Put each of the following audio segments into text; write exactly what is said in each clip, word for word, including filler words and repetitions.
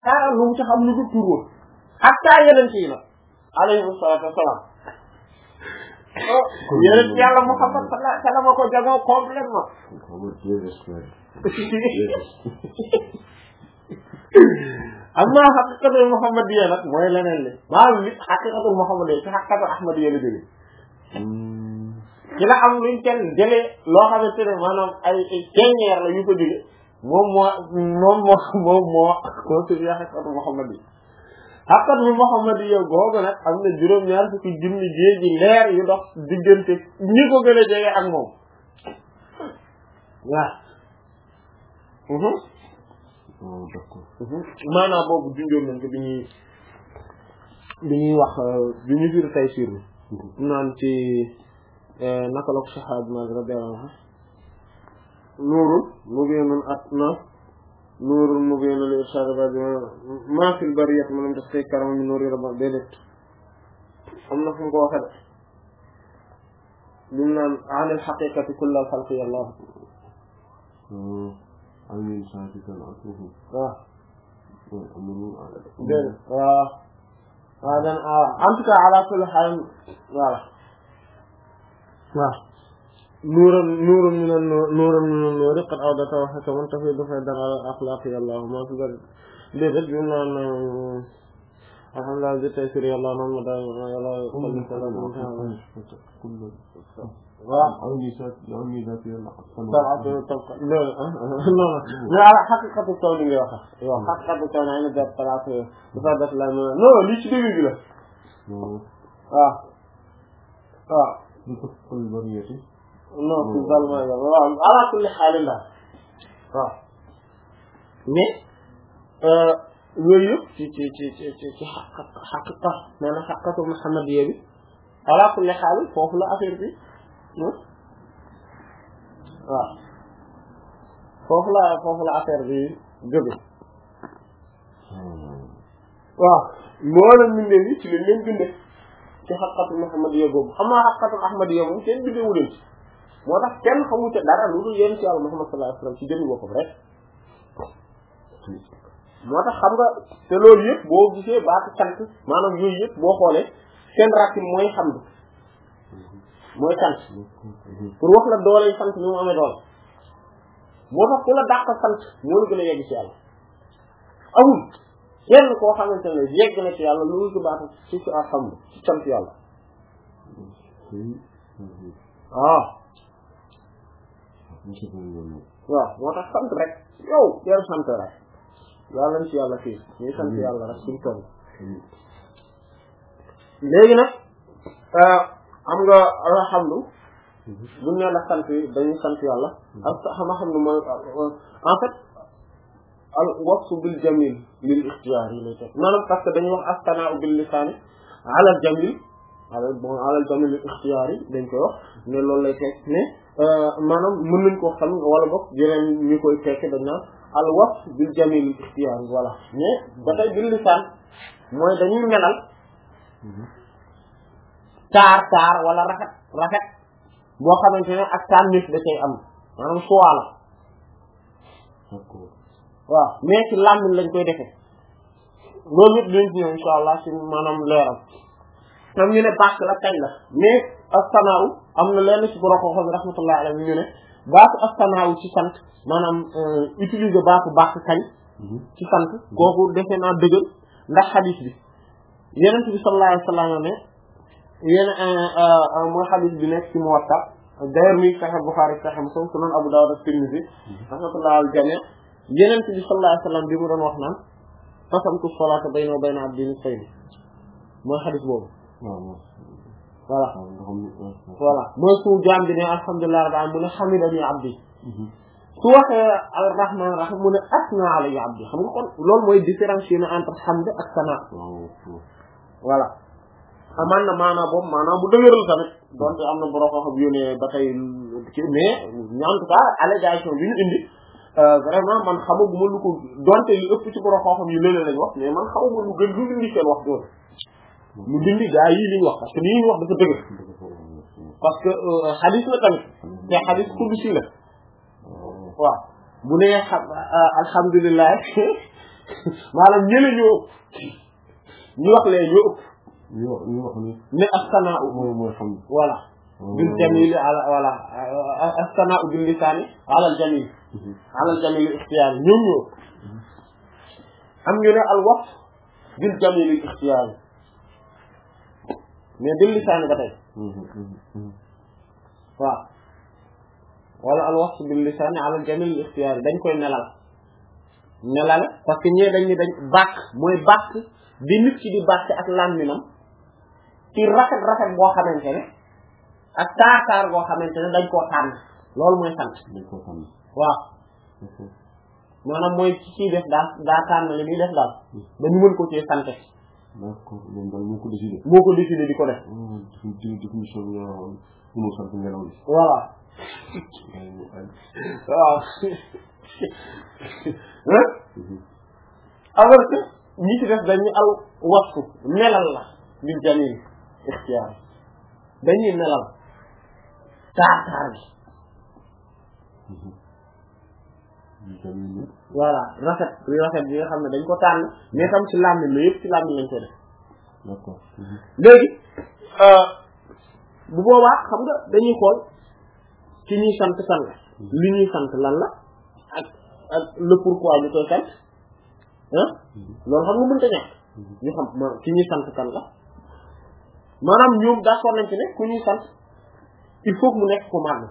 dara lu mu ci xam lu ko tur hatta yeneen ci la alayhi salaatu wassalaam oh yeneen yàlla Muhammad sallallahu alayhi wasallam ko jagoo complètement amma haqiqatul muhammadiyya nag mooy leneen li maanaam li haqiqatul muhammadiyya ci haqiqatul ahmadiyya la jóge ci la am luñ kenn jëlee loo xamante ne maanaam ay teññeer la yu ko jóge moom moo moom moo moom moo constitué haqiqatul muhammadiyya haqiqatul muhammadiyya googu nag am na juróom-ñaar fukki junni géeji leer yu dox diggante ñi ko gën a jege ak moom waaw maanaam boobu junjoon nañ ko bi ñuy bi ñuy wax bi ñu firi tay siir bi naan ci naka la ko saxaab ma radiyallahu anhu nuurul mubiinun atna nuurul mubiinun li irshad badi ma fil bariyat manam daf koy karam mi nuuri rabba déedéet am na fu mu ko waxe de lim naan anil haqiqati kullal xalqi allah amin saatikan atuhu waaw amul dégg waaw waaw dan en tout cas ala kulli haal voilà waaw nuuran nuuran min nuuran min nuuri qad awdata wa hakaman tafidu faydan ala axlaaqi allah ma fi bari déedéet bi mu naan alhamdulillah bi taysir yàlla noonu ma daal yàlla waaw aw ni sa aw ni da yàlla non non mais ala xaqiqatu kaw li ngay wax yow xaqiqatu kaw naa ne def place dafa def la non lii ci début bi la waaw waaw li ko ko bariyati non ci zalma ya waaw ala kulli xaal la waaw mais yooyu yëpp ci ci ci ci ci ci xaqiqa maanaam xaqiqatu muhammadiyya bi ala kulli xaal foofu la affaire bi waaw foofu la foofu la affaire bi jóge waaw mboolem mbindee bi ci lañ leen binde ci xaqiqatu muhammadiyya boobu xam naa xaqiqatu ahmadiyya moom kenn bindee wu leen ci moo tax kenn xamu ca dara lu dul yéen ci yàlla Muhammad sallallahu alayhi wasallam ci jëmmi boppam rek moo tax xam nga te loolu yëpp boo gisee baatu sant maanaam yooyu yëpp boo xoolee seen racine mooy hamd mooy sant pour wax la doole sant ni mu amee doole moo tax ku la dàq sant moo la gën a yegg ci yàlla amul kenn koo xamante ne yegg na ci yàlla loolu ci baatu ci ci alhamd ci sant yàlla waaw waaw moo tax sant rek yow yar sant rek yàlla nañ ci yàlla fii ñuy sant yàlla rek suñu toll léegi nag am nga alhamdu buñ ne la sant dañuy sant yàlla ak xama xam ne mooy en fait al wasfu bil jamil lil ixtiyaar yi lay teg maanaam parce que dañuy wax astanaa bil lisaani ala jamil ala bon ala jamil lil ixtiyaar yi dañ koy wax ne loolu lay teg mais maanaam mën nañ ko xam wala boog yeneen ñu koy tekki dañ naan al wasf bil jamil lil ixtiyaar yi voilà mais ba tey bil lisaan mooy dañuy melal taar taar wala rafet rafet boo xamante ne ak taar nit da cay am maanaam choix la waaw mais ci làmmiñ lañ koy defee loolu yëpp dinañ ci ñëw insha allah ci maanaam leeral tam ñu ne bàkk la kañ la mais astanaaw am na lenn ci borom xam-xam rahmatullah alayhi ñu ne baatu astanaaw ci sant maanaam utiliser baatu bàkk kañ ci sant kooku defe naa dëggal ndax xadiis bi Yonent bi sallallahu alayhi wa sallam ne yéen mooy xadiis bi nekk ci Muwatta d'ailleurs mi Sahih Bukhari Sahih Muslim Sunan Abu Dawud ak Tirmidhi rahmatullah al jami' Yonent bi sallallahu alayhi wa sallam bi mu doon wax naan qasamtu salaata bayna wa bayna abdi nisfayni mooy xadiis boobu voilà voilà mooy su jaam bi ne alhamdulillah rabbil alamin mu ne hamidani abdi su waxee ar-rahman rahim mu ne asna alayya abdi xam nga kon loolu mooy différencier na entre hamd ak sana voilà amaan na maanaam boobu maanaam bu dëgëral tamit donte am na borom xam yónnee ba tey ci mais en tout cas allégation bi ñu indi vraiment man xamaguma lu ko donte li ëpp ci borom xam yu léeg-léeg lañ wax mais man xamaguma lu gën lu indi seen wax doon lu dindi gaa yi li ñu wax parce que li ñu wax dafa dëgër parce que hadith la tamit te hadith qudsi la waaw bu nee xam alhamdulilah maanaam ñële ñoo ëpp ñu wax lee ñoo ëpp ñu wax ñu wax ni ne as-sana'u mooy mooy xam voilà bil jamil ala voilà as-sana'u bil lisani ala al jamil ala al jamil ikhtiyari ñoom ñoo am ñu ne al wasf bil jamil ikhtiyari mais bil lisani ba tey waaw wala al wasf bil lisani ala al jamil ikhtiyari dañ koy nelal nelale parce que ñee dañ ni dañ bàkk mooy bàkk di nit ki di bàkk ak làmminam ci rafet rafet boo xamante ne ak taar-taar boo xamante ne dañ koo tànn loolu mooy sant dañ koo tànn waaw maanaam mooy ci ciy def daa daa tànn li muy def daal dañu mën ko ci sante d'accord moom daal moo ko décidé moo ko décidé di ko def di définition bi mënul sant ngelaw li voilà waaw alors que ñi ci def dañuy al wasfu melal la bil jamil ixtiyaar dañuy melal taar taar bi voilà rafet bi rafet bi nga xam ne dañ ko tànn mais tam ci làmmiñ la yëpp ci làmmiñ lañ ko def d'accord léegi bu boobaa xam nga dañuy xool ci ñuy sant kan la li ñuy sant lan la ak ak le pourquoi ñu koy sant ah loolu xam nga mënta ñàkk ñu xam ci ñuy sant kan la maanaam ñoom d'accord nañ ci ne ku ñuy sant il faut que mu nekk ku màgg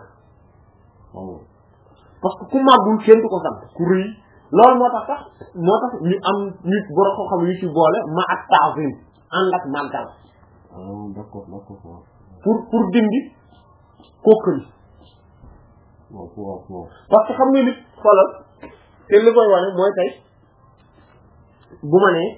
parce que ku màggul kenn du ko sant ku rëy loolu moo tax sax moo tax ñu am ñu borom ko xam yu ci boole ma ak ta'zim ànd ak màggal d'accord d'accord pour pour dindi kookali waaw waaw waaw parce que xam nga nit xoolal te li koy wane mooy tey bu ma nee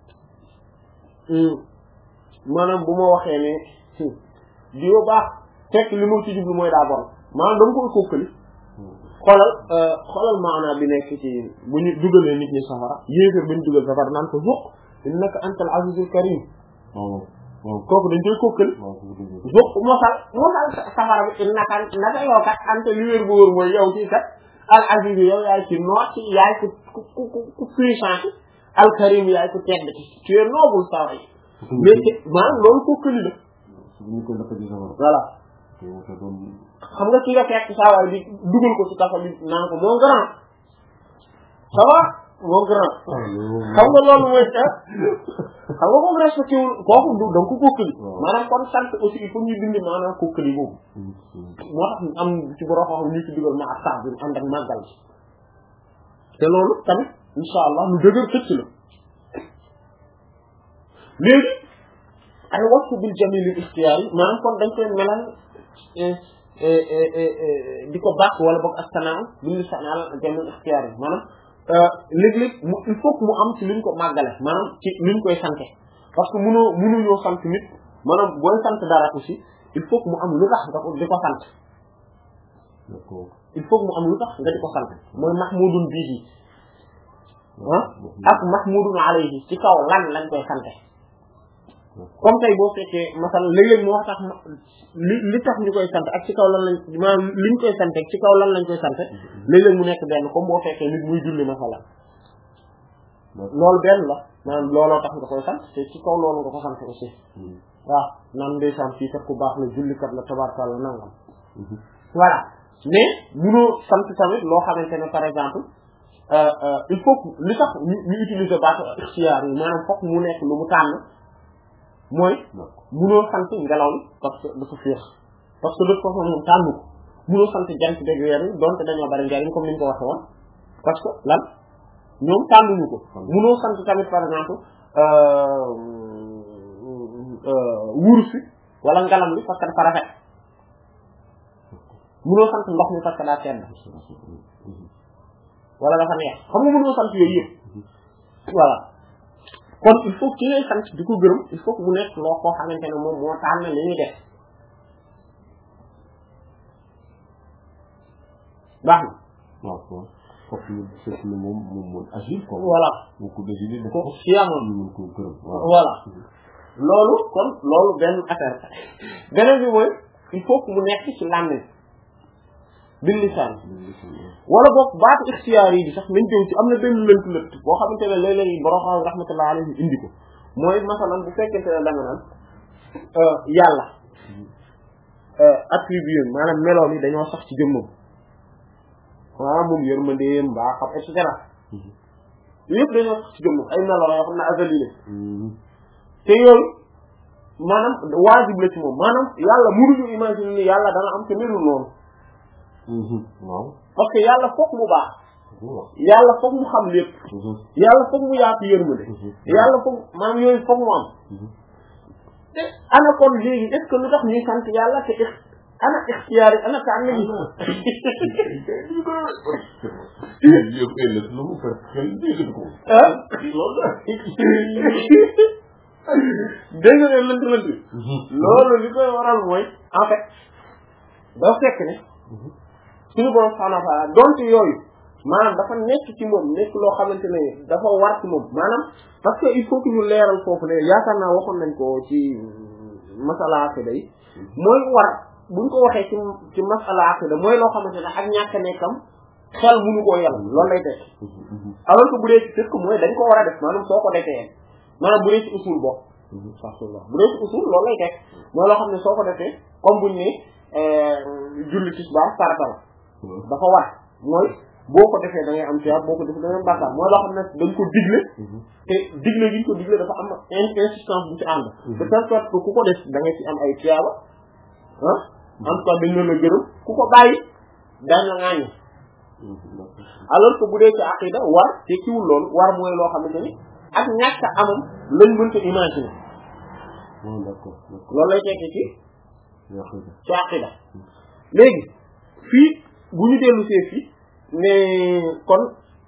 maanaam bu ma waxee ne diwo baax fekk li ma ci jublu mooy daa bon maanaam dama koy kookali xoolal xoolal maanaam bi nekk ci bu ñu dugalee nit ñi safara yéefar ba ñu dugal safara naan ko zuq innaka antal azizul karim kooku dañ koy kookali zuq mosal mosal safara bi innaka naka yow kat ante li wér bu wóor mooy yow ci kat al aziz yow yaay ci noot ci yaay ku ku ku ku puissant al karim yaay ku tedd ci tu es noble sawa yi mais maanaam loolu kookali la voilà xam nga ki nga fekk saawaay bi dugal ko ci kafa bi naan ko mon grand ça va mon grand xam nga loolu mooy xam nga kooku respecté wul kooku du da nga ko kokkali maanaam kon sant aussi il faut ñu dindi maanaam kokkali boobu moo tax am ci borom xam ñu ci dugal ma ak sax bi ànd ak màggal te loolu tamit insha allah lu dëgër xëcc la léegi ay wasfu bil jamil al ikhtiyari maanaam kon dañ koy melal di ko baax wala boog ak sanaa bi ñu sanal jamil ikhtiyari maanaam léeg-léeg mu il faut que mu am ci luñ ko màggale maanaam ci luñ koy sante parce que mënoo mënuñoo sant nit maanaam booy sant dara aussi il faut que mu am lu tax nga ko di ko sant il faut que mu am lu tax nga di ko sant mooy mahmudun bihi ah ak mahmudun alayhi ci kaw lan lañ koy sante comme tey boo fekkee masal léeg-léeg moo tax li li tax ñu koy sant ak ci kaw lan lañ maanaam liñ koy sant ak ci kaw lan lañ koy sant léeg-léeg mu nekk benn comme boo fekkee nit muy julli masala loolu benn la maanaam looloo tax nga koy sant te ci kaw loolu nga ko sant aussi waaw naan ndeysaan fii kat ku baax la jullikat la tabarkalla nangam voilà mais munoo sant tamit loo xamante ne par exemple il faut que li tax ñu ñu utiliser baatu ixtiyaar yi maanaam fokk mu nekk lu mu tànn mooy munoo sant ngelaw li parce que dafa féex parce que de toute façon moom tànn ko munoo sant jant beeg weer yi donte dañoo bari njariñ comme ni ñu ko waxee woon parce que lan ñoom tànnuñu ko munoo sant tamit par exemple wurus bi wala ngalam bi parce que dafa rafet munoo sant ndox mi parce que daa sedd wala dafa neex xam nga munoo sant yooyu yëpp voilà kon il faut que ngay sant di ko gërëm il faut que mu nekk loo koo xamante ne moom moo tànn li ñuy def baax na. waaw waaw foofu ñu fekk ne moom moom mooy agir quoi. voilà moo ko décidé def ko siyamoon ñu mën ko gërëm. voilà loolu kon loolu benn affaire beneen bi mooy il faut que mu nekk ci làmmiñ bil lisaan wala boog baatu ixtiyaar yi di sax nañ jëm ci am na benn lënt lënt boo xamante ne léeg-léeg borom xam rahmatullah alayhi indi ko mooy masalan bu fekkente ne da nga naan yàlla attribut maanaam meloom yi dañoo sax ci jëmmam waaw moom yërmandeem mbaa xam et cetera yëpp dañoo sax ci jëmmam ay melo yoo xam ne azali la te yooyu maanaam waajib la ci moom maanaam yàlla mënuñu imaginer ni yàlla dana am te melul noonu waaw parce que yàlla foog mu baax yàlla foog mu xam lépp yàlla foog mu yaatu yërmande yàlla foog maanaam yooyu foog mu am te ana kon léegi est-ce que lu tax ñuy sant yàlla te ana ixtiyaar yi ana tànn yi yëpp ay lëkk la mu fekk xel dégg ko ah dégg nga lënt lënt bi loolu li koy waral mooy en fait doo fekk ne suñu borom subhanahu wa ta'ala donte yooyu maanaam dafa nekk ci moom nekk loo xamante ne dafa war ci moom maanaam parce que il faut que ñu leeral foofu ne yaakaar naa waxoon nañ ko ci masala aqida yi mooy war buñ ko waxee ci ci masala aqida mooy loo xamante ne ak ñàkk nekkam xel mënu koo yàlla loolu lay teg alors que bu dee ci fekk mooy dañ ko war a def maanaam soo ko defee maanaam bu dee ci usul bokk bu dee ci usul loolu lay teg mooy loo xam ne soo ko defee comme buñ ne julli tisbaar farata la dafa war mooy boo ko defee da ngay am tiyaab boo ko defee da ngay am bàkkaar mooy loo xam ne dañ ko digle te digle gi ñu ko digle dafa am insistance bu ci ànd de telle sorte que ku ko def da ngay ci am ay tiyaaba ah en tout cas dañ leen a gërëm ku ko bàyyi daañ la ŋaañu alors que bu dee ci aqida war te kiwul loolu war mooy loo xamante ni ak ñàkk amam lañ mën ko imaginer loolu lay tekki ci ci aqida léegi fii bu ñu dellu see fii mais kon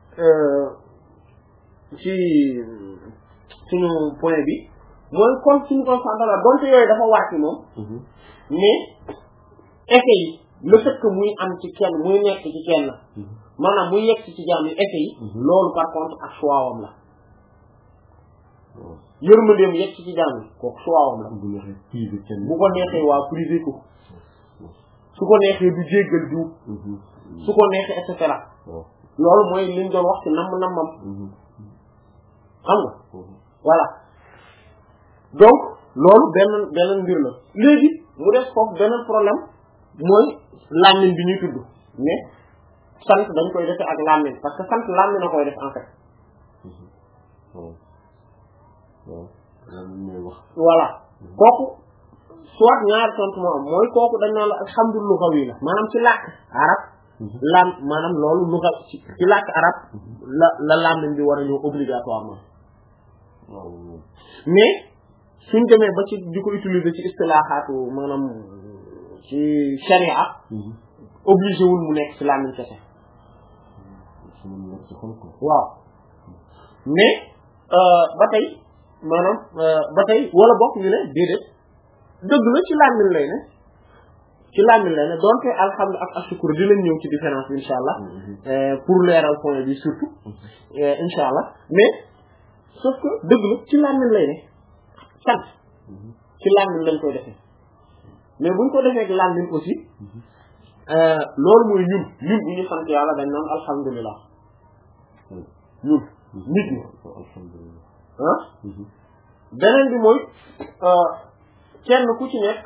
ci suñu point bi mooy kon suñu concentration donte yooyu dafa war ci moom mais effet yi le fait que muy am ci kenn muy nekk ci kenn maanaam muy yegg ci jaam yi effet yi loolu par contre ak choix-wam la yërmandeem yegg ci jaam yi kooku choix-wam la bu ko neexee waa privé ko su ko neexee du jéggal diw su ko neexee et cetera loolu mooy liñ doon wax ci namm nammam xam nga voilà donc loolu benn benn mbir la léegi mu def foofu benn problème mooy làmmiñ bi ñuy tudd mais sant dañ koy defee ak làmmiñ parce que sant làmmiñ na koy def en fait voilà kooku soit ñaari tontu moo am mooy kooku dañ naan la alhamdulillah lugawi la maanaam ci làkk arab lam maanaam loolu luga ci ci làkk arab la la làmmiñ bi war a ñëw obligatoirement mais suñ demee ba ci di ko utiliser ci istilaaxaatu maanaam ci sharia obligé wul mu nekk ci làmmiñ kese waaw mais ba tey maanaam ba tey wala bokk ñu ne déedéet dëgg la ci làmmiñ lay ne ci làmmiñ lay ne donte alhamdu ak ashkur dinañ ñëw ci différence bi insha allah pour leeral point bi surtout insha allah mais sauf que dëgg la ci làmmiñ lay ne sant ci làmmiñ lañ koy defee mais buñ ko defee ak làmmiñ aussi loolu mooy ñun ñun bu ñu sant yàlla dañ naan alhamdulilah ñun nit ñi ah beneen bi mooy kenn ku ci nekk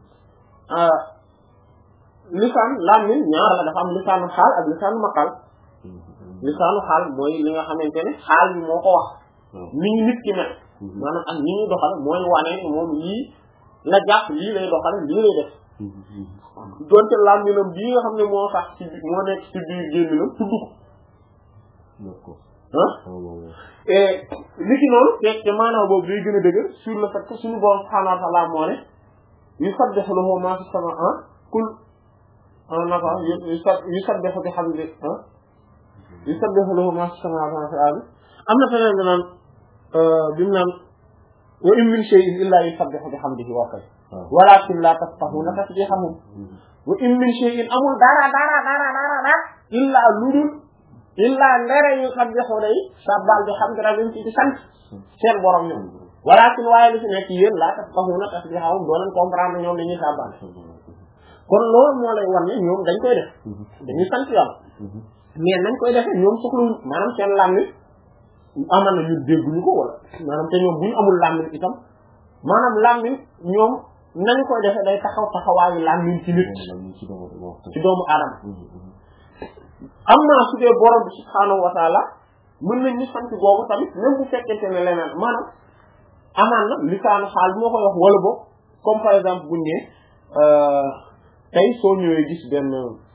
lisaan làmmiñ ñaar la dafa am lisaanu xaal ak lisaanu maqal lisaanu xaal mooy li nga xamante ne xaal bi moo ko wax ni ñu nit ki nekk maanaam ak ni ñuy doxal mooy wane moom lii la jàpp lii lay doxal lii lay def donte làmmiñam bii nga xam ne moo sax ci moo nekk ci biir gémmiñam tudd ko ah et li ki noonu te te maanaam boobu day gën a dëgër sur le fait que suñu borom subhanahu wa ta'ala moo ne yusabbihu lahu ma fi sama ah kul ah naka yusabbihu bi hamdi ah yusabbihu lahu ma fi samawati wa ma fi al-ardi am na feneen bi naan bi mu naan wa in min shay'in illa yusabbihu bi hamdihi wa kay walakin la tafqahuna tasbihahum wa in min shay'in amul dara dara dara dara dara illa ludul illa ndere yu sabbihu day sabbal bi hamdi rabbihim ci sant seen borom ñoom walakin waaye li fi nekk yéen la tafqahuna tasbihahum doo leen comprendre ñoom dañuy sabbal kon loolu moo lay wan ne ñoom dañ koy def dañuy sant yàlla mais nañ koy defee ñoom soxlawuñ maanaam seen làmmiñ amal na ñu dégguñu ko wala maanaam te ñoom bu ñu amul làmmiñ itam maanaam làmmiñ ñoom nañu koy defee day taxaw taxawaayu làmmiñ ci nit ci doomu aadama am naa su dee borom bi subhaanahu wa taala mën nañ ñu sant boobu tamit même bu fekkente ne leneen maanaam amaan na lisaanu xaal moo koy wax wala boog comme par exemple buñ ne tey soo ñëwee gis benn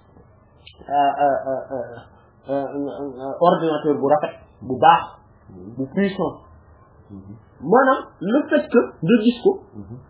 ordinateur bu rafet bu baax bu puissant maanaam le fait que nga gis ko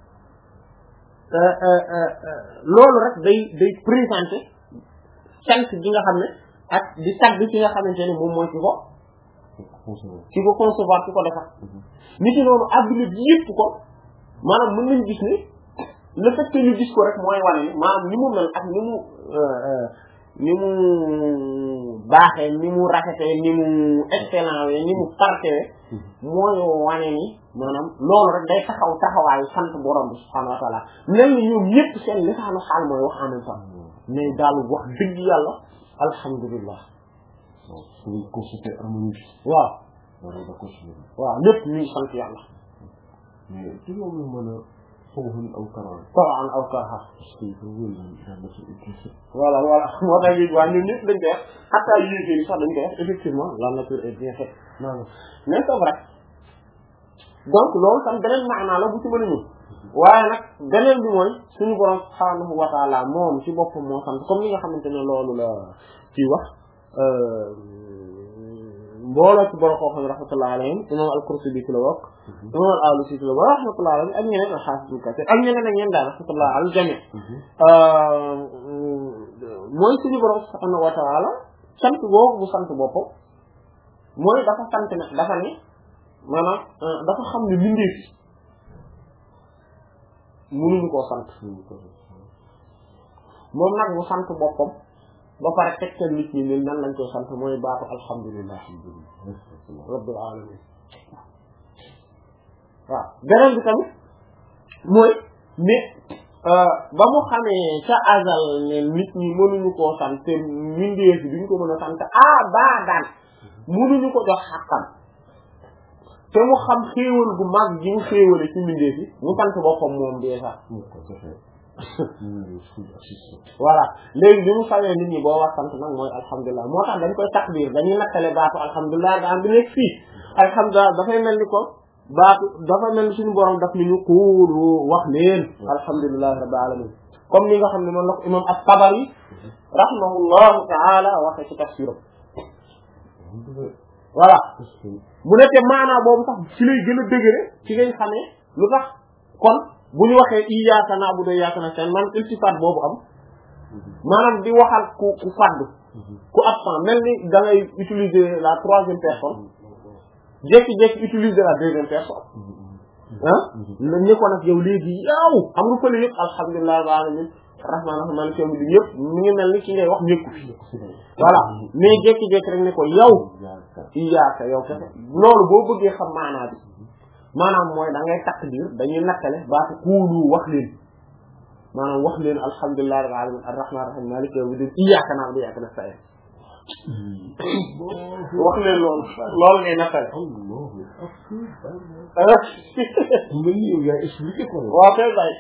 loolu rek day day présenter sant gi nga xam ne ak di tagg ci nga xamante ne moom mooy ci ko ci ko concevoir ci ko defar nit ki noonu adduna bi yëpp ko maanaam mën nañ gis ni le fait que ñu gis ko rek mooy wane ni maanaam ni mu mel ak ni mu ni mu baaxee ni mu rafetee ni mu excellent ni mu parfait mooy wane ni maanaam loolu rek day taxaw taxawaayu sant borom bi subhanahu wa taala mel ni ñoom ñëpp seen lisaanu xaal mooy wax en même temps mais daal wax dëgg yàlla alhamdulillah waaw waaw lépp ñu ngi sant yàlla طبعا أو كرها طبعا أو كرها voilà voilà moo tax it waa ñun ñëpp dañ koy wax hatta yéegéer yi sax dañ koy wax effectivement la nature est bien faite non non mais c'est vrai donc loolu tam beneen maanaa la bu ci mën a ñëw waaye nag beneen bi mooy suñu borom subhaanahu wa taala moom ci boppam moo sant comme li nga xamante ne loolu la ciy wax mbooloo ci borom koo xam ne rahmatullah alayhim imam al-Qurtubi ci la bokk imam al-Alusi ci la bokk rahmatullah alayhim ak ñeneen al-Hafiz Kathir ak ñeneen ak ñeneen daal rahmatullah al jami mooy suñu borom subhanahu wa ta'ala sant boobu bu sant boppam mooy dafa sant ne dafa ne maanaam dafa xam ne mbindeef mënuñu koo sant moom nag mu sant boppam ba pare tegtal nit ñi ne nan lañ koy sant mooy baatu alhamdulillah rabbil alamin waaw beneen bi tamit mooy ne ba mu xamee ca azal ne nit ñi mënuñu koo sant te mbindeef yi duñ ko mën a sant ah baa daan mënuñu ko jox xàqam te mu xam xéewal gu mag gi mu xéewale ci mbindeef yi mu sant boppam moom déjà voilà léegi bi mu xamee nit ñi boo wax sant nag mooy alhamdulilah moo tax dañ koy takbir dañuy nattale baatu alhamdulilah nga am bi nekk fii alhamdulilah dafay mel ni ko baatu dafa mel ni suñu borom daf ni ñu kuulu wax leen alhamdulilah rabbil alamin comme ni nga xam ne noonu la ko imam at-Tabari rahimahullahu taala waxe ci tafsiram voilà mu nekkee maanaa boobu sax ci lay gën a dëgëre ci ngay xamee lu tax kon bu ñu waxee iyyaaka na'budu wa iyyaaka nasta'iin man iltifaat boobu am maanaam di waxal ku ku fàddu ku absent mel ni da ngay utiliser la troisième personne jékki-jékki utiliser la deuxième personne ah ni ko nag yow léegi yow xam nga fële yëpp alhamdulilah rabbil alamin rahmaan rahim maaliki yawmi diin yëpp mi ngi mel ni ki ngay wax ñëkku fi voilà mais jékki-jékki rek ne ko yow iyyaaka yow kese loolu boo bëggee xam maanaa bi maanaam mooy da ngay takdir dañuy nattale baatu kuulu wax leen maanaam wax leen alhamdulillahi rabbil alamin arrahman arrahim maliki yawmi din iyyaka na'budu wa iyyaka nasta'in wax leen loolu loolu ngay nattale waaw kay bay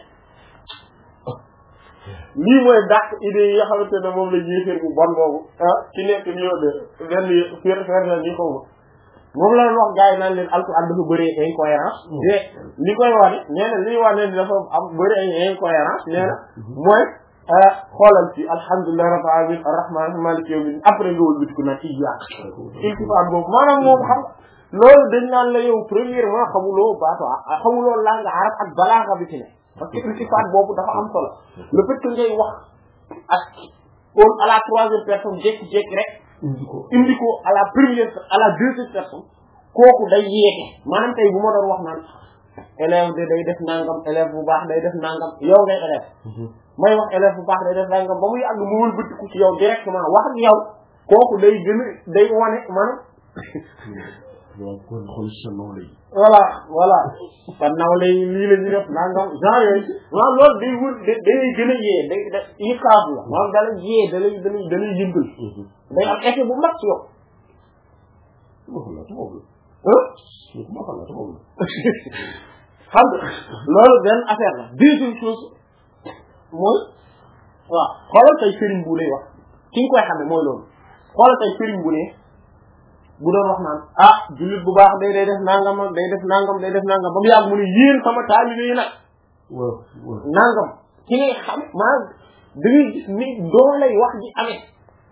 lii mooy dàq idée yi nga xamante ne moom la ñuy fir bu bon boobu ah ci nekk ñoo de benn fir fer na ni xaw ma moom la wax gars yi naan leen alquran dafa bëri incohérence te li koy wane nee na li ñu wane dafa am bëri ay incohérence nee na mooy xoolal ci alhamdulilah rabbil alamin arrahman maliki yawmi après nga wëlbati ko nag ci yàq iltifaat boobu maanaam moom xam loolu dañ naan la yow premièrement xamuloo baatu xamuloo langue arab ak balaaga bi ci ne parce que iltifaat boobu dafa am solo le fait que ngay wax ak kon à la troisième personne jékki-jékki rek indi ko à la première à la deuxième personne kooku day yeete maanaam tey bu ma doon wax naan élève de day def nangam élève bu baax day def nangam yow ngay élève may wax élève bu baax day def nangam ba muy àgg mu wëlbatiku ci yow directement wax ak yow kooku day gën a day wane maanaam waaw kon xool sa nawle yi. voilà voilà sa nawle yi lii la ñu def nangam genre yooyu waaw loolu day wut da day gën a yee day da yi kaaf la maanaam da lay yee da lay da lay da lay yëngal day am effet bu mag ci yow waxal la taxaw la ah waxal la taxaw la xam nga loolu benn affaire la deuxième chose mooy waaw xoolal tey sëriñ bu lay wax ki nga koy xam ne mooy loolu xoolal tey sëriñ bu ne bu doon wax naan ah jullit bu baax day day def nangam day def nangam day def nangam ba mu yàgg mu ne yéen sama taalibe yi nag waaw waaw nangam ci ngay xam maanaam da ngay gis ni doo lay wax ji amee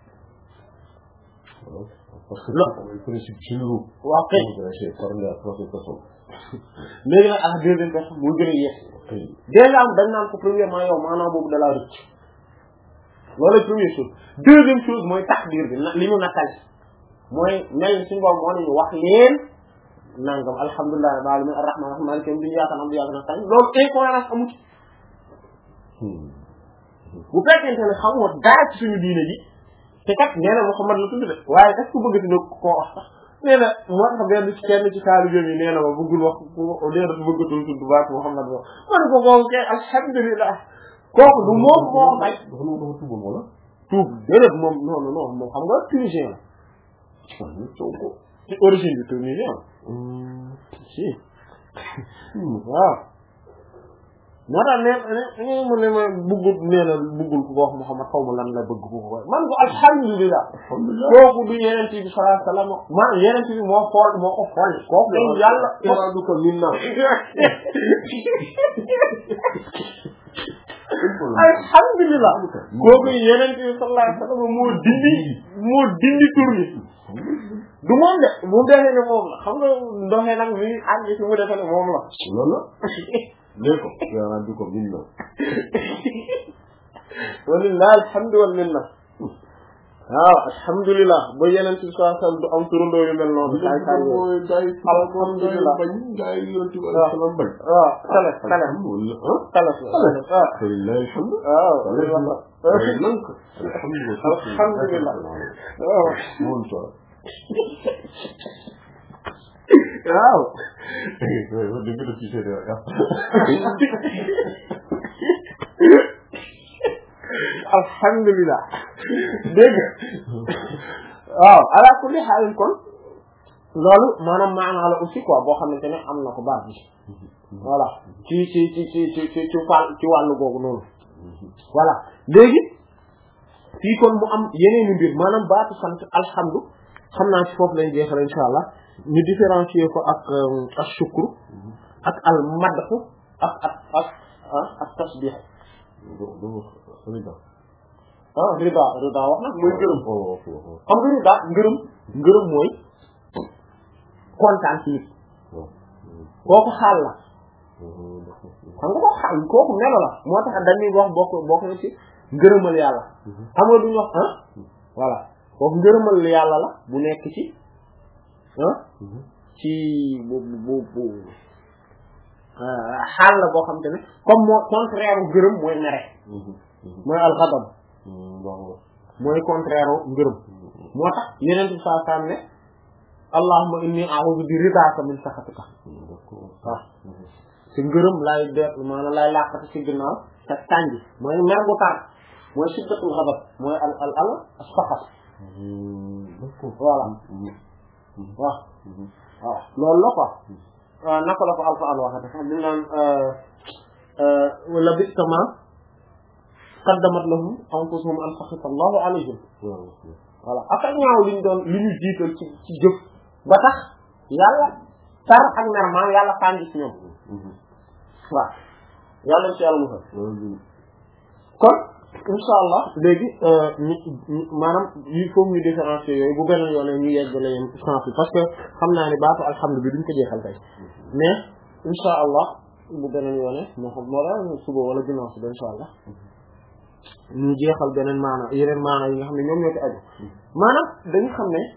parce que le principe généraux waaw kay par la troisième personne léegi nag ak deuxième personne muy gën a yéex déjà am dañ naan ko premièrement yow maanaam boobu da laa rëcc loolu première chose deuxième chose mooy takdir bi li ñu nattale mooy mel ni suñu borom moo nañu wax leen nangam alhamdulilah rabbil alamin arrahman arrahim maliki yawmid din iyyaka na'budu wa iyyaka nasta'in loolu incohérence amut bu fekkente ne xamoo dara ci suñu diine ji te kat nee na Muhammad la tudd de waaye est-ce que bëgg dina koo wax sax nee na moo tax benn ci kenn ci taalibe yi nee na ma bëggul wax nee na bëggatul tudd baat Muhammad bo ma ne ko moom kay alhamdulilah kooku du moom moo may dafa nu dafa tuubal wala tuub déedéet moom non non non moom xam nga tunisien la ci origine bi tunisien si waaw moo tax nee ne mu ne ma bëggul nee na bëggul ku ko wax Muhammad xaw ma lan la bëgg ku ko wax man ko alhamdulilah alhamdulilah kooku du yeneen bi sallallahu alayhi wasallam man yeneen bi moo xool moo ko xool kooku yàlla du ko min na alhamdulilah kooku yeneen bi sallallahu alayhi wasallam moo dindi moo dindi tur bi du moom de bu defee ne moom la xam nga ndoxee nag mi àgg ci mu defee ne moom la loolu léegi ko yaa du ko min na walillahi alhamdu wal minna waaw alhamdulilah ba yeneen ci saa sam du am turandoo yu mel noonu kay kay mooy gay alhamdulilah bañ gay yonent bi sallallahu alayhi wasallam bañ waaw salaf salaf salaf salaf lillahi alhamdu waaw nank alhamdulilah alhamdulilah waaw moom so waaw dëgg la ci sédé ya alhamdulilah dégg waaw ala kulli xaalin kon loolu maanaam maanaa la aussi quoi boo xamante ne am na ko baat bi voilà ci ci ci ci ci ci ci wàll ci wàllu googu noonu voilà léegi fii kon mu am yeneeni mbir maanaam baatu sant alhamdu xam naa ci foofu lañ jeexal insha allah ñu différencier ko ak ak shukru ak al madhu ak ak ak ak tasbih ah rida rida wax nag mooy ngërëm xam nga rida ngërëm ngërëm mooy kontaan ci nit kooku xaal la xam nga ko xaal kooku melo la moo tax dañuy wax bokk bokk na ci ngërëmal yàlla xam nga duñu wax ah voilà kooku ngërëmal yàlla la bu nekk ci ah ci bu bu bu xaal la boo xam te ne comme moo contraire ngërëm mooy mere mooy alxadab mooy contraire ngërëm moo tax yeneen bi saa saa ne allahumma inni a'udhu bi ridaka min sakhatika waaw ci ngërëm laay de maanaam laay làqati ci ginnaaw te tànji mooy mer gu tar mooy siddatul xadab mooy al al al as-sakhat voilà waaw waaw loolu la quoi waaw naka la ko alquran waxate sax di naan wala bi'sama qaddamat lahum anfusuhum an sakhita Allahu alayhim voilà ak ak ñaaw liñ doon li ñu jiital ci ci jëf ba tax yàlla tar ak mer maanaam yàlla tànn ci ñoom waaw yàlla ci yàlla musal kon insha allah léegi maanaam il faut ñu différencier yooyu bu beneen yoon ñu yeggale yem sens bi parce que xam naa ne baatu alhamdu bi duñ ko jeexal tey mais insha allah bu beneen yoone moo xam moo la suba wala ginnaaw suba insha allah ñu jeexal beneen maanaam yeneen maanaam yi nga xam ne ñoom ñoo ci aju maanaam dañu xam ne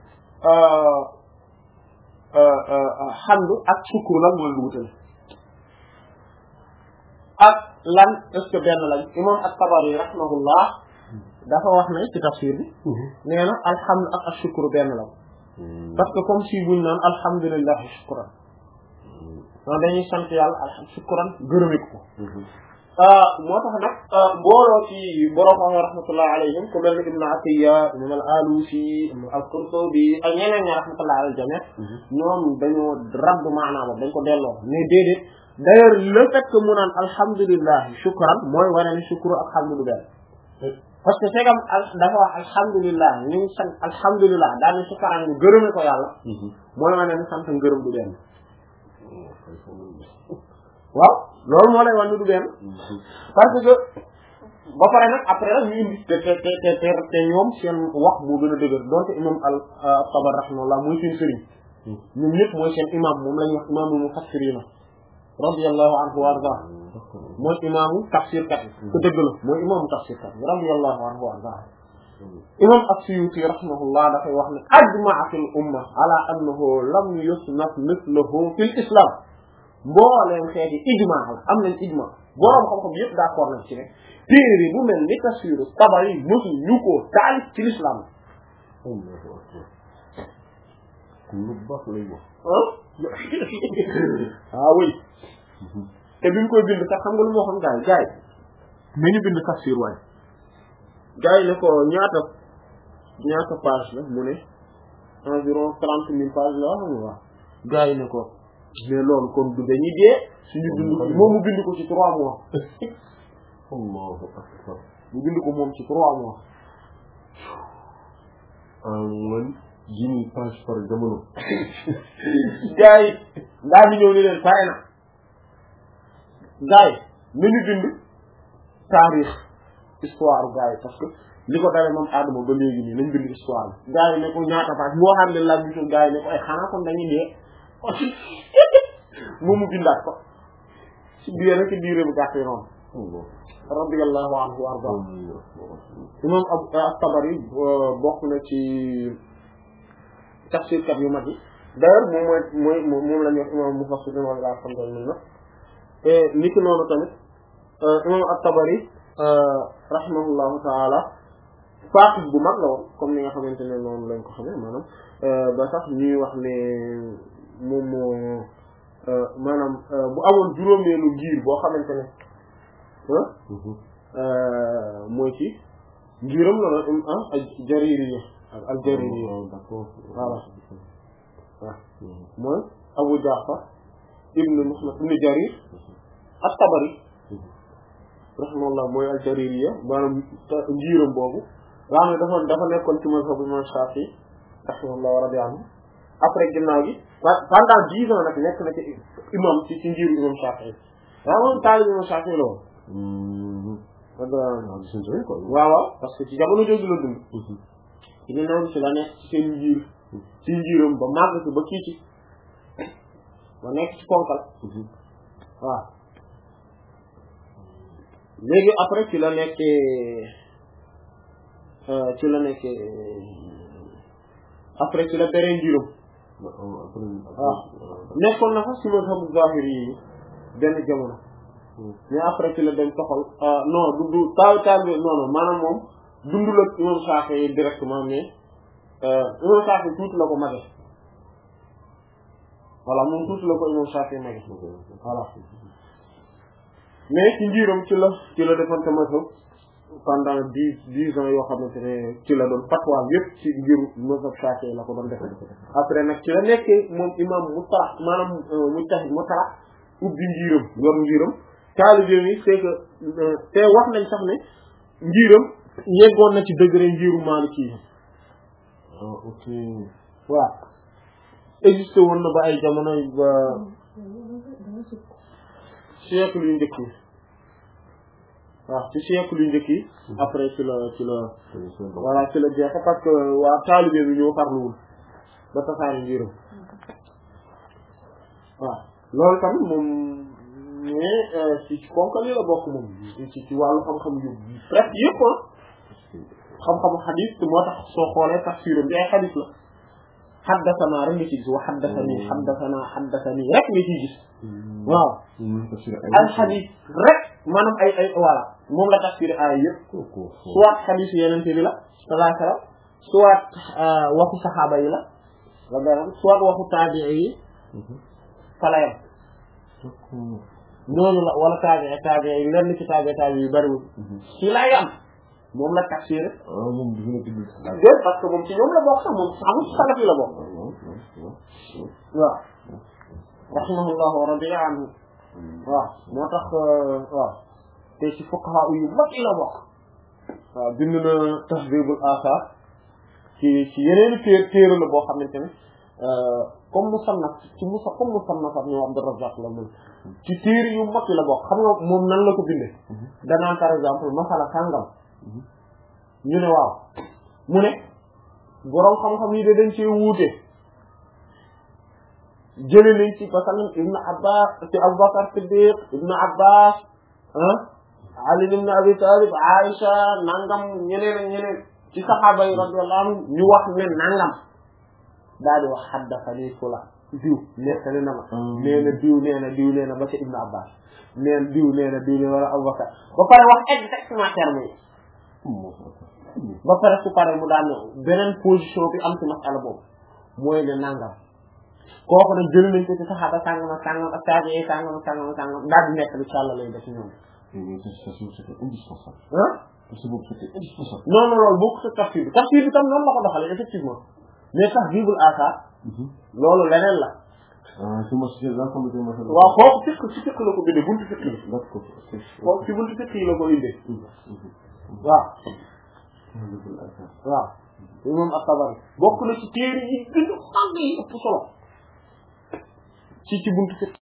hamdu ak shukru lan mooy lu wutale ak lan est-ce que benn lañ imam at-Tabari rahimahullah dafa wax ne ci tafsir bi nee na alhamdu ak ashukru benn la parce que comme si buñ naan alhamdulilah shukran non dañuy sant yàlla alham shukran gërëme ko moo tax nag mbooloo ci borom xam rahmatullah alayhim ku mel ni Ibn Atiyya imam al-Alusi al-Qurtubi ak ñeneen ñi rahmatullah al jami' ñoom dañoo radd maanaa boobu dañ ko delloo mais déedéet d'ailleurs le fait que mu naan alhamdulilah shukran mooy wane ni shukru ak hamdu benn parce que c'est comme dafa wax alhamdulilah ñu ngi sant alhamdulilah daal di shukran ñu gërëme ko yàlla mooy wane ni sant ngërëm du benn waaw loolu moo lay wan ni du benn parce que ba pare nag après nag ñu indi te te te te te ñoom seen wax moo gën a dëgër donte imam al-Tabari rahimahullah mooy seen sëriñ ñoom ñëpp mooy seen imam moom la ñuy wax imaamul mufassirina radiyallahu anhu wa arda mooy imaamu tafsir kat ku dëgg la mooy imaamu tafsir kat radiyallahu anhu wa arda imam as-Suyuti rahimahullah dafay wax ne ajma'a fil umma ala annahu lam yusnaf mithluhu fil islam mbooleem xeeti ijma la am nañ ijma boroom xam-xam yëpp d'accord nañ ci ne téere bu mel ni tafsiru Tabari mosu ñu ko taalif ci l'islam lu baax lay wax ah oui te bi ñu koy bind sax xam nga lu moo xam gaay gaay nañu bind tafsir waay gaay ne ko ñaata ñaata page la mu ne environ trente mille pages la xam nga gaay ne ko mais loolu kon du dañuy dee suñu bind moom mu bind ko ci trois mois Allahu akbar mu bind ko moom ci trois mois man dix mille pages par jamono gaay ndaa bi ñëw ni leen pare na gaay nañu bind taarix histoire gaay parce que li ko dalee moom Adama ba léegi nii nañ bind histoire bi gaay ne ko ñaata page moo xam ne la bisu gaay ne ko ay xanaa kon dañuy dee moom mu bindaat ko ci biir rek ci biir bu gàtt yi noonu radiyallahu anhu wa arda imam at-Tabari bokk na ci tafsirkat yu mag yi d'ailleurs moom mooy mooy moom la ñuy wax imam mufassir wala la alhamdulillah et ni ki noonu tamit imam at-Tabari rahimahullahu taala faaqih bu mag la woon comme ni nga xamante ne noonu lañ ko xamee maanaam ba sax ñuy wax ne moom moo maanaam bu amoon juróomeelu ngir boo xamante ne mooy ci ngiram la la ah al-Jaririya ak al-Jaririya d'accord voilà waaw mooy Abu Ja'far ibn Muhammad ibn Jarir at-Tabari rahimahullah mooy al-Jaririya maanaam ngiram boobu nga xam ne dafa dafa nekkoon ci mazhabu Imam Shafi rahimahullah wa radiya anhu après ginnaaw gi pendant dix ans nag nekk na ci imam ci ci ngiru Imam Shafi waaw moom taalibe Imam Shafi la woon waaw waaw parce que ci jamono jooju la dund ci ginnaaw ci la nekk ci seen ngir ci ngiram ba màgg ci ba kii ci ba nekk ci konkal waaw léegi après ci la nekkee ci la nekkee après ci la bere ngiram waaw nekkoon na fa si mazhabu zahiri yi benn jamono mais après ci la dem toxal non du du taal taal bi non non maanaam moom dundul ak imam Shafi'i directement mais imam Shafi'i tuuti la ko mage voilà moom tuuti la ko imam Shafi'i mage voilà mais ci njiiram ci la ci la defante mazhab pendant dix dix ans yoo xamante ne ci la doon fatwa yëpp ci ngiru mazhab Shafi'i la ko doon def après nag ci la nekkee moom imam mutara maanaam mujtahid mutara ubbi ngiram yor ngiram taalibe mi c'est que te wax nañ sax ne ngiram yeggoon na ci degré ngiru Maliki yi ok waaw existé woon na ba ay jamono ba siècle yu njëkk yi waaw ci siècle yu njëkk yi après ci la ci la voilà ci la jeexe parce que waa taalibe bi ñoo farluwul ba tasaari ngiram waaw loolu tamit moom mais ci ci konkal yi la bokk moom ci ci wàllu xam-xam yu presque yëpp ah xam-xamu xadis moo tax soo xoolee tafsiram bi ay xadis la xaddasanaa rek nga ciy gis wa xaddasanii xaddasanaa xaddasanii rek nga ciy gis waaw ay xadis rek maanaam ay ay voilà moom la tafsir ay yëpp soit xadis yeneen bi la sallallahu alayhi wa sallam soit waxu saxaaba yi la la beneen soit waxu taabi'i yi falayam noonu la wala taabi'i taabi'i yi lenn ci taabi'i taabi'i yu bariwul ci lay am moom la tafsir moom du gën a tudd dé parce que moom ci ñoom la bokk sax moom xamul ci salaf yi la bokk waaw rahimahullah wa radiya anhu waaw moo tax waaw te ci fuqaha yu mag yi la bokk waaw bind na tahdhibul athar ci ci yeneen téer téere la boo xamante ne comme musannaf ci musa comme musannafat ñoo Abdurrazzaq la mën ci téere yu mag yi la bokk xam nga moom nan la ko bindee danaan par exemple masala sàngam ñu ne waaw mu ne boroom xam-xam yi de dañ ci wuute jële nañ ci masalan Ibn Abbas ci Abubakar Siddiq Ibn Abbas ah Ali ibn Abi Talib Aisha nangam ñeneen ak ñeneen ci saxaaba yi radiyallahu anhum ñu wax ne nangam daal di wax haddathani fulaan diw nettali na ma nee na diw nee na diw nee na ba ci Ibn Abbas nee na diw nee na diw nee na wala Abubakar ba pare wax exactement terme yi ba pare su pare mu daal ne beneen position bi am ci masala boobu mooy ne nangam kooku nag jël nañ ko ci saxaaba sàngam ak sàngam ak taabi'i sàngam ak sàngam ak sàngam daal di nekk incha allah lay def ñoom. c'était indispensable. ah. parce que boobu c'était indispensable. non non loolu bokk sa tafsir bi tafsir bi tam noonu la ko doxalee effectivement mais tahdhibul athar. loolu leneen la. ah su ma si l'ensemble de ma. waaw kooku fiqh ci fiqh la ko bindee buntu fiqh la. d'accord. kooku ci buntu fiqh yi la ko indee. waaw. waaw. imam at-Tabari bokk na ci téere yi gën a màgg yi ëpp solo ci ci buntu fiqh